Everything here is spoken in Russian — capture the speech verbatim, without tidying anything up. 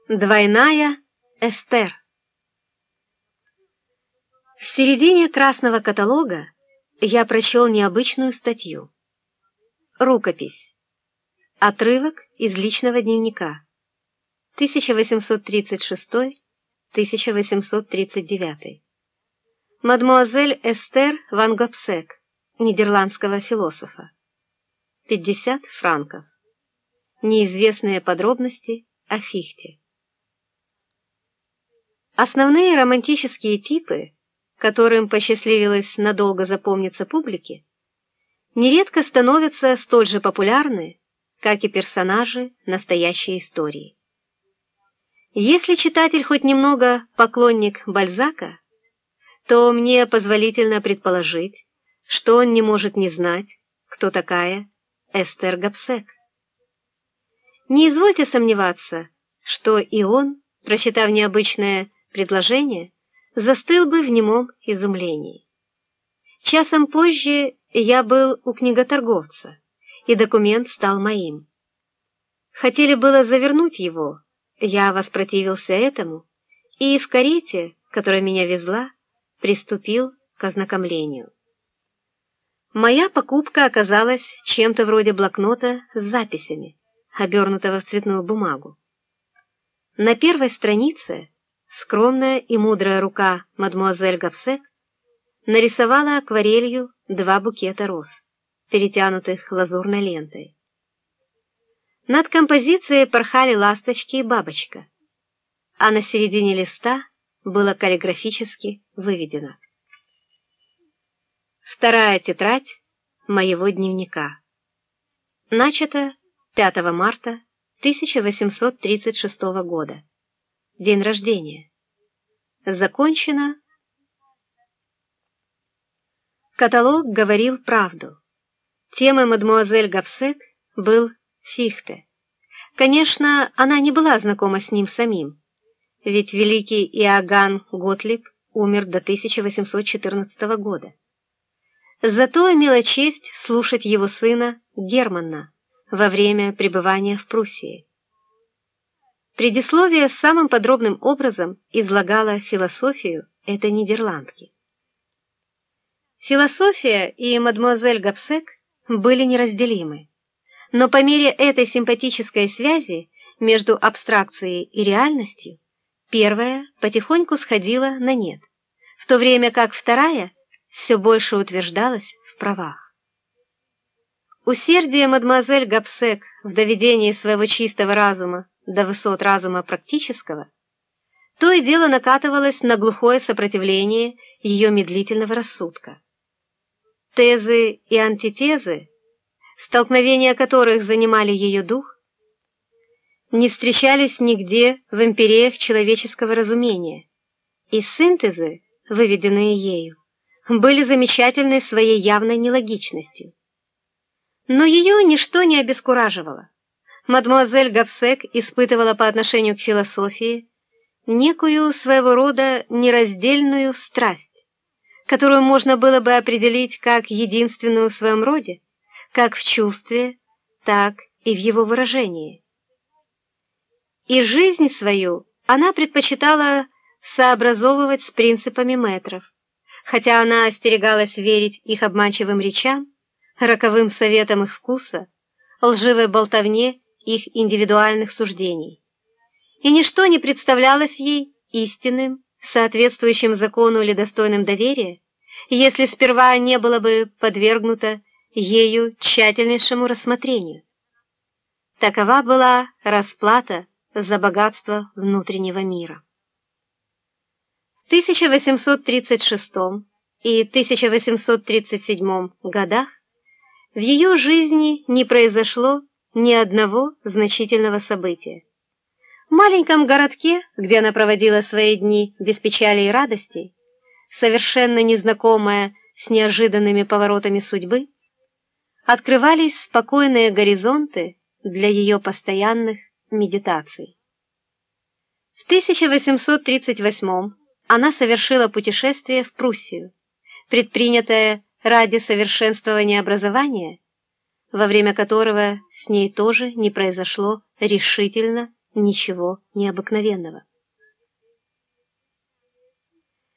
Двойная Эстер. В середине красного каталога я прочел необычную статью. Рукопись. Отрывок из личного дневника. тысяча восемьсот тридцать шестой — тысяча восемьсот тридцать девятый. Мадмуазель Эстер ван Гобсек, нидерландского философа. пятьдесят франков. Неизвестные подробности о Фихте. Основные романтические типы, которым посчастливилось надолго запомниться публике, нередко становятся столь же популярны, как и персонажи настоящей истории. Если читатель хоть немного поклонник Бальзака, то мне позволительно предположить, что он не может не знать, кто такая Эстер Гобсек. Не извольте сомневаться, что и он, прочитав необычное предложение, застыл бы в немом изумлении. Часом позже я был у книготорговца, и документ стал моим. Хотели было завернуть его, я воспротивился этому, и в карете, которая меня везла, приступил к ознакомлению. Моя покупка оказалась чем-то вроде блокнота с записями, обернутого в цветную бумагу. На первой странице скромная и мудрая рука мадмуазель Гобсек нарисовала акварелью два букета роз, перетянутых лазурной лентой. Над композицией порхали ласточки и бабочка, а на середине листа было каллиграфически выведено: «Вторая тетрадь моего дневника. Начато пятого марта тысяча восемьсот тридцать шестого года. День рождения. Закончено». Каталог говорил правду. Темой мадмуазель Гобсек был Фихте. Конечно, она не была знакома с ним самим, ведь великий Иоганн Готлиб умер до тысяча восемьсот четырнадцатого года. Зато имела честь слушать его сына Германна во время пребывания в Пруссии. Предисловие самым подробным образом излагало философию этой нидерландки. Философия и мадмуазель Гобсек были неразделимы, но по мере этой симпатической связи между абстракцией и реальностью первая потихоньку сходила на нет, в то время как вторая все больше утверждалась в правах. Усердие мадмуазель Гобсек в доведении своего чистого разума до высот разума практического то и дело накатывалось на глухое сопротивление ее медлительного рассудка. Тезы и антитезы, столкновения которых занимали ее дух, не встречались нигде в империях человеческого разумения, и синтезы, выведенные ею, были замечательны своей явной нелогичностью. Но ее ничто не обескураживало. Мадмуазель Гобсек испытывала по отношению к философии некую своего рода нераздельную страсть, которую можно было бы определить как единственную в своем роде, как в чувстве, так и в его выражении. И жизнь свою она предпочитала сообразовывать с принципами мэтров, хотя она остерегалась верить их обманчивым речам, роковым советам их вкуса, лживой болтовне их индивидуальных суждений. И ничто не представлялось ей истинным, соответствующим закону или достойным доверия, если сперва не было бы подвергнуто ею тщательнейшему рассмотрению. Такова была расплата за богатство внутреннего мира. В тысяча восемьсот тридцать шестом и тысяча восемьсот тридцать седьмом годах в ее жизни не произошло ни одного значительного события. В маленьком городке, где она проводила свои дни без печали и радостей, совершенно незнакомая с неожиданными поворотами судьбы, открывались спокойные горизонты для ее постоянных медитаций. В тысяча восемьсот тридцать восьмом она совершила путешествие в Пруссию, предпринятое ради совершенствования образования, во время которого с ней тоже не произошло решительно ничего необыкновенного.